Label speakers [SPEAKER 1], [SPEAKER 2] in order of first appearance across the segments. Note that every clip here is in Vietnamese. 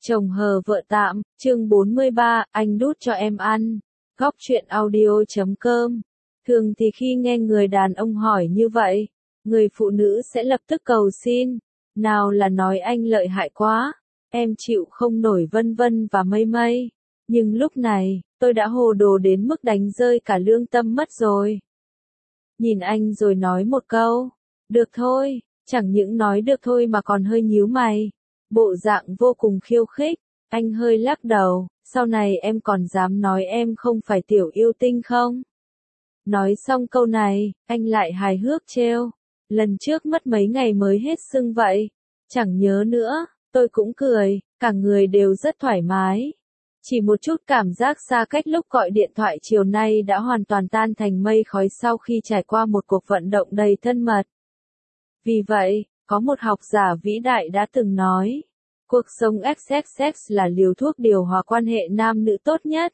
[SPEAKER 1] Chồng hờ vợ tạm, chương 43, anh đút cho em ăn. Góc truyện audio.com. Thường thì khi nghe người đàn ông hỏi như vậy, người phụ nữ sẽ lập tức cầu xin. Nào là nói anh lợi hại quá, em chịu không nổi vân vân và mây mây. Nhưng lúc này, tôi đã hồ đồ đến mức đánh rơi cả lương tâm mất rồi. Nhìn anh rồi nói một câu, được thôi, chẳng những nói được thôi mà còn hơi nhíu mày. Bộ dạng vô cùng khiêu khích, anh hơi lắc đầu, sau này em còn dám nói em không phải tiểu yêu tinh không? Nói xong câu này, anh lại hài hước trêu, lần trước mất mấy ngày mới hết sưng vậy, chẳng nhớ nữa, tôi cũng cười, cả người đều rất thoải mái. Chỉ một chút cảm giác xa cách lúc gọi điện thoại chiều nay đã hoàn toàn tan thành mây khói sau khi trải qua một cuộc vận động đầy thân mật. Vì vậy, có một học giả vĩ đại đã từng nói, cuộc sống XXX là liều thuốc điều hòa quan hệ nam nữ tốt nhất.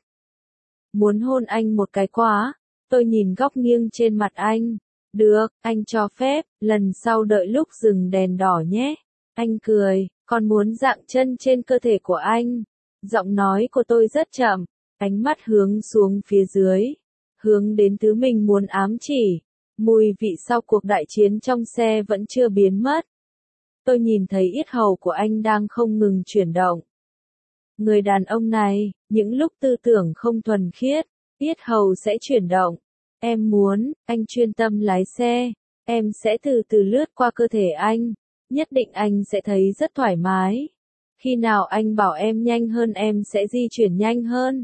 [SPEAKER 1] Muốn hôn anh một cái quá, tôi nhìn góc nghiêng trên mặt anh. Được, anh cho phép, lần sau đợi lúc dừng đèn đỏ nhé. Anh cười, còn muốn dạng chân trên cơ thể của anh. Giọng nói của tôi rất chậm, ánh mắt hướng xuống phía dưới, hướng đến thứ mình muốn ám chỉ. Mùi vị sau cuộc đại chiến trong xe vẫn chưa biến mất. Tôi nhìn thấy yết hầu của anh đang không ngừng chuyển động. Người đàn ông này, những lúc tư tưởng không thuần khiết, yết hầu sẽ chuyển động. Em muốn, anh chuyên tâm lái xe, em sẽ từ từ lướt qua cơ thể anh, nhất định anh sẽ thấy rất thoải mái. Khi nào anh bảo em nhanh hơn em sẽ di chuyển nhanh hơn.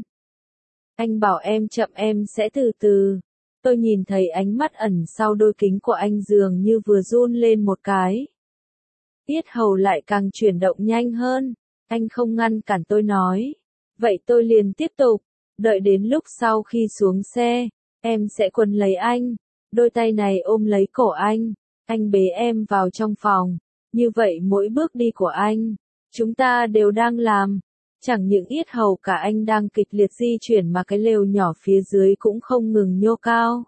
[SPEAKER 1] Anh bảo em chậm em sẽ từ từ. Tôi nhìn thấy ánh mắt ẩn sau đôi kính của anh dường như vừa run lên một cái. Yết hầu lại càng chuyển động nhanh hơn. Anh không ngăn cản tôi nói. Vậy tôi liền tiếp tục. Đợi đến lúc sau khi xuống xe, em sẽ quấn lấy anh. Đôi tay này ôm lấy cổ anh. Anh bế em vào trong phòng. Như vậy mỗi bước đi của anh, chúng ta đều đang làm. Chẳng những yết hầu cả anh đang kịch liệt di chuyển mà cái lều nhỏ phía dưới cũng không ngừng nhô cao.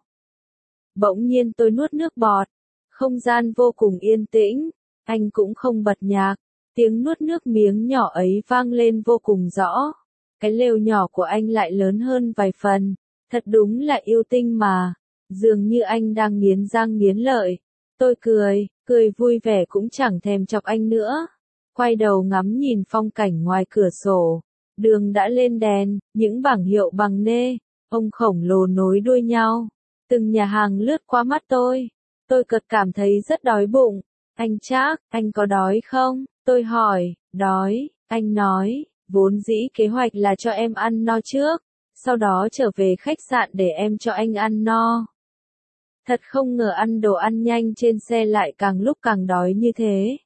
[SPEAKER 1] Bỗng nhiên tôi nuốt nước bọt. Không gian vô cùng yên tĩnh. Anh cũng không bật nhạc. Tiếng nuốt nước miếng nhỏ ấy vang lên vô cùng rõ. Cái lều nhỏ của anh lại lớn hơn vài phần. Thật đúng là yêu tinh mà. Dường như anh đang nghiến răng nghiến lợi. Tôi cười vui vẻ cũng chẳng thèm chọc anh nữa. Quay đầu ngắm nhìn phong cảnh ngoài cửa sổ. Đường đã lên đèn, những bảng hiệu bằng nê, ông khổng lồ nối đuôi nhau. Từng nhà hàng lướt qua mắt tôi. Tôi chợt cảm thấy rất đói bụng. Anh Trác, anh có đói không? Tôi hỏi, đói, anh nói, vốn dĩ kế hoạch là cho em ăn no trước, sau đó trở về khách sạn để em cho anh ăn no. Thật không ngờ ăn đồ ăn nhanh trên xe lại càng lúc càng đói như thế.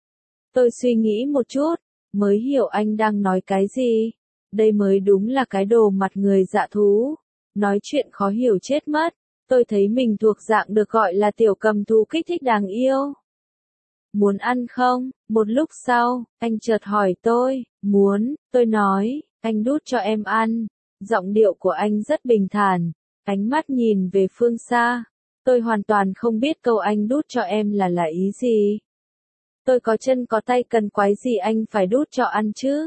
[SPEAKER 1] Tôi suy nghĩ một chút, mới hiểu anh đang nói cái gì. Đây mới đúng là cái đồ mặt người dạ thú. Nói chuyện khó hiểu chết mất. Tôi thấy mình thuộc dạng được gọi là tiểu cầm thú kích thích đáng yêu. Muốn ăn không? Một lúc sau, anh chợt hỏi tôi, muốn, tôi nói, anh đút cho em ăn. Giọng điệu của anh rất bình thản, ánh mắt nhìn về phương xa. Tôi hoàn toàn không biết câu anh đút cho em là ý gì. Tôi có chân có tay cần quái gì anh phải đút cho ăn chứ?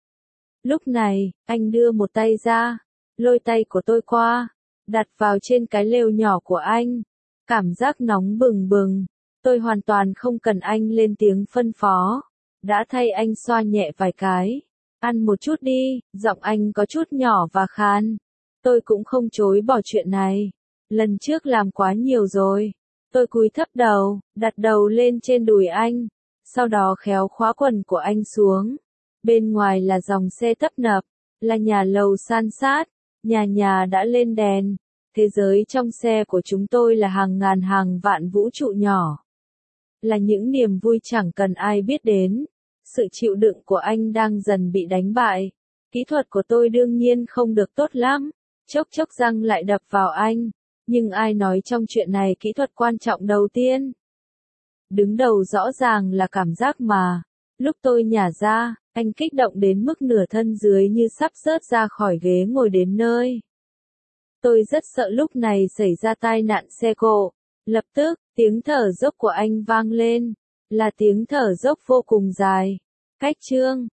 [SPEAKER 1] Lúc này, anh đưa một tay ra, lôi tay của tôi qua, đặt vào trên cái lều nhỏ của anh. Cảm giác nóng bừng bừng. Tôi hoàn toàn không cần anh lên tiếng phân phó. Đã thay anh xoa nhẹ vài cái. Ăn một chút đi, giọng anh có chút nhỏ và khàn. Tôi cũng không chối bỏ chuyện này. Lần trước làm quá nhiều rồi. Tôi cúi thấp đầu, đặt đầu lên trên đùi anh. Sau đó khéo khóa quần của anh xuống. Bên ngoài là dòng xe tấp nập, là nhà lầu san sát, nhà nhà đã lên đèn. Thế giới trong xe của chúng tôi là hàng ngàn hàng vạn vũ trụ nhỏ. Là những niềm vui chẳng cần ai biết đến. Sự chịu đựng của anh đang dần bị đánh bại. Kỹ thuật của tôi đương nhiên không được tốt lắm. Chốc chốc răng lại đập vào anh. Nhưng ai nói trong chuyện này kỹ thuật quan trọng đầu tiên? Đứng đầu rõ ràng là cảm giác mà. Lúc tôi nhả ra, anh kích động đến mức nửa thân dưới như sắp rớt ra khỏi ghế ngồi đến nơi. Tôi rất sợ lúc này xảy ra tai nạn xe cộ. Lập tức, tiếng thở dốc của anh vang lên. Là tiếng thở dốc vô cùng dài. Cách chương